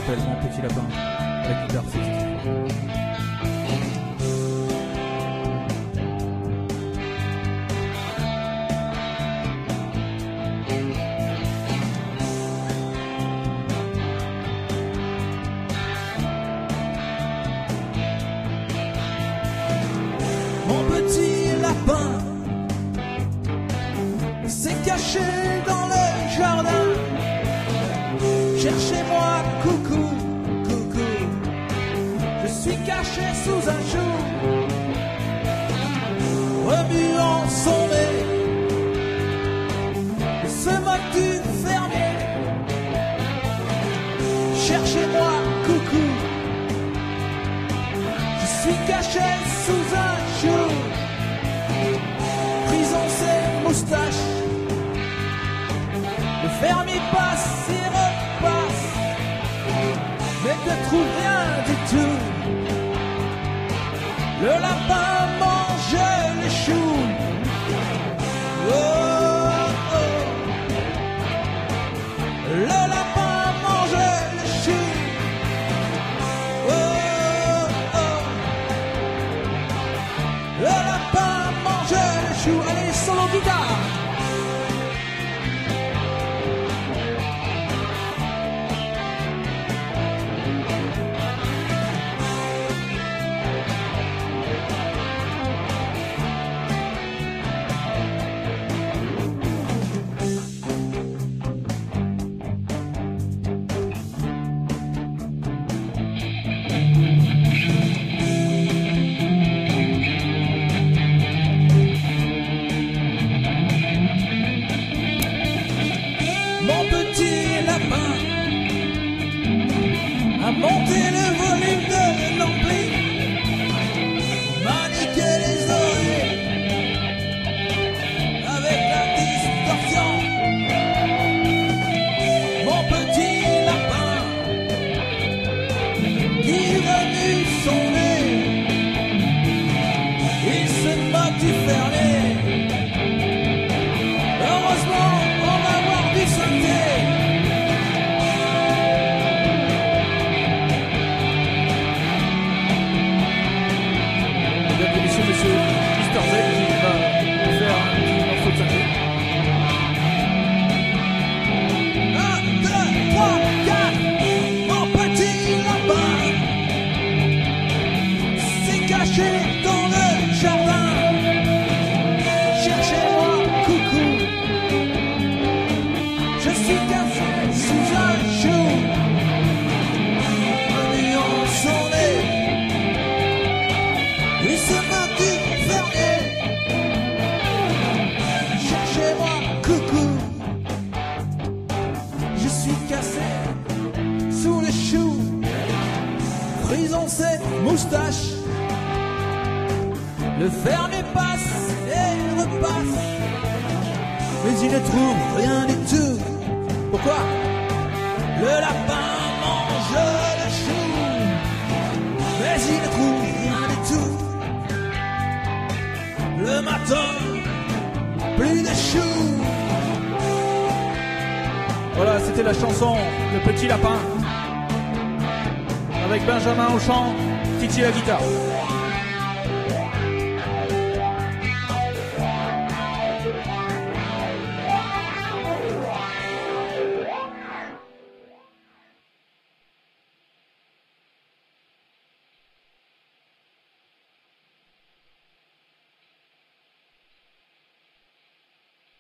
s'appelle Mon Petit Lapin, à la guitare, c'est Steve. Mon petit lapin s'est caché dans le jardin. Cherchez-moi, coucou, coucou. Je suis caché sous un chou, remuant son nez. Il se moque du fermier. Cherchez-moi, coucou. Je suis caché sous un chou, frisant ses moustaches. Le fermier passe et repasse, mais ne trouve rien du tout. Le lapin mange les choux. Oh, oh. Le lapin mange les choux. Oh, oh. Le lapin mange les choux. Allez, solo guitare. Mon petit lapin a monté le volume de l'ampli, maniqué les oreilles avec la distorsion. Mon petit lapin qui remue son nez, il se moque du fermier. Heureusement, on va voir du synthé. Mesdames et messieurs, monsieur Mr. Z qui va nous faire un petit morceau de synthé. 1, 2, 3, 4. Mon petit lapin s'est caché dans le jardin. Cherchez-moi, coucou. Je suis caché sous un chou, remuant son nez. Il se moque du fermier. Cherchez-moi, coucou. Je suis cassé sous les choux, frisant ses moustaches. Le fermier passe et repasse, mais il ne trouve rien du tout. Pourquoi? Le lapin mange le chou, mais il ne trouve rien du tout. Le matin, plus de choux. Voilà, c'était la chanson Le Petit Lapin avec Benjamin au chant, Titi à la guitare.